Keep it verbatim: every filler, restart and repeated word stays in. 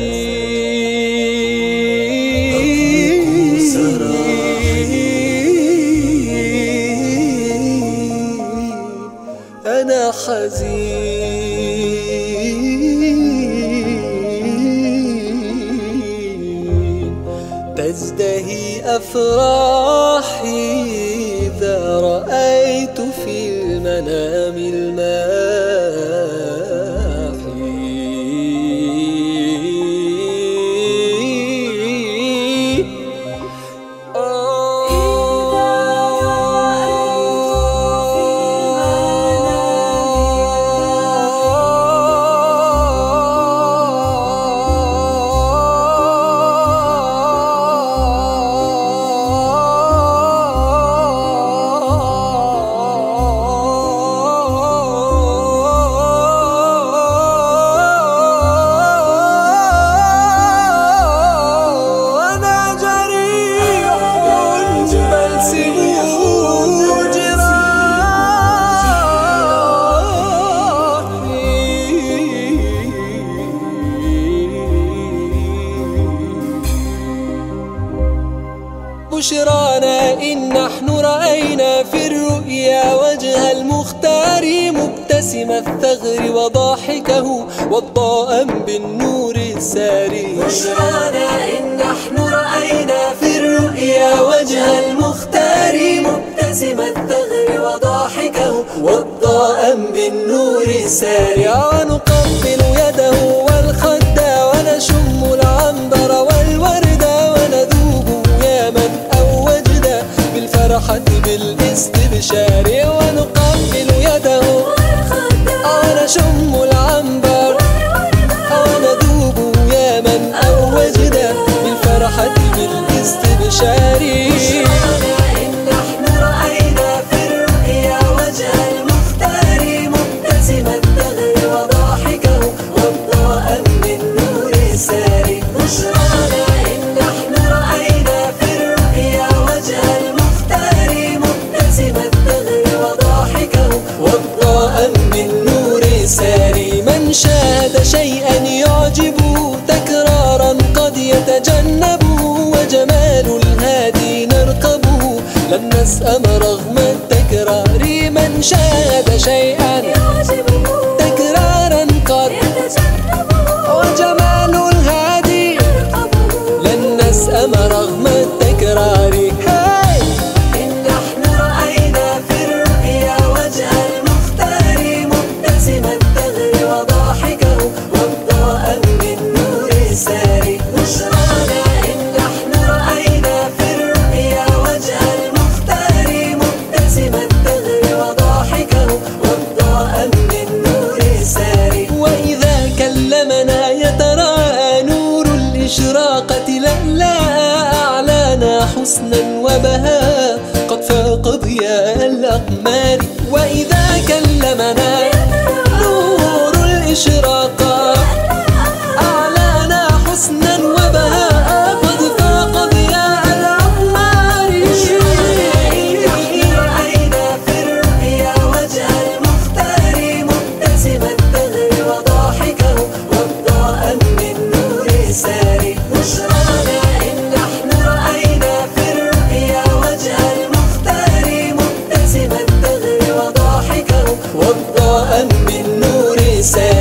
أنا حزين، تزدهي أفراحي إذا رأيت في المنام الماحي. بشرانا إن نحن رأينا في الرؤيا وجه المختار مبتسم الثغر وضاحكه والضاء بالنور الساري. بشرانا إن نحن رأينا في الرؤيا وجه المختار مبتسم الثغر وضاحكه والضاء بالنور الساري. ونقبل يده والخد ونشم العنبر والورد ونذوب يا من أوجد بالفرحة بالاستبشار. ونقبل يده ونشم العنبر ونذوب يا من أوجد بالفرحة بالاستبشار. بشرانا إن نحن رأينا في الرؤيا وجه المختار مبتسم الثغر وضاحكه والضاء بالنور الساري. بشرانا إن نحن رأينا في الرؤيا وجه المختار مبتسم الثغر وضاحكه والضاء بالنور الساري. من شاهد شيئا يعجبه تكرارا قد يتجنبه وجمال الهادي نرقبه لن نسأم رغم التكرار. من شاهد شيئا يعجبه تكرارا قد يتجنبه وجمال الهادي نرقبه لن نسأم رغم التكرار. إن نحن رأينا في الرؤيا وجه المختار مبتسم الثغر وضاحكه والضاء بالنور الساري. بشرانا إن نحن رأينا في الرؤيا وجه المختار مبتسم الثغر وضاحكه والضاء بالنور الساري. وإذا كلمنا يتراءى نور الإشراقة لألا أعلانا حسنا وبهاء قد فاق ضياء الأقمار. وإذا كلمنا نور الإشراقة أعلانا حسنا وبهاء قد فاق ضياء الأقمار. رأينا في الرؤيا وجه المختار مبتسم الثغر وضاحكه والضاء بالنور الساري. بشرانا إن نحن رأينا في الرؤيا وجه المختار مبتسم الثغر وضاحكه والضاء بالنور الساري.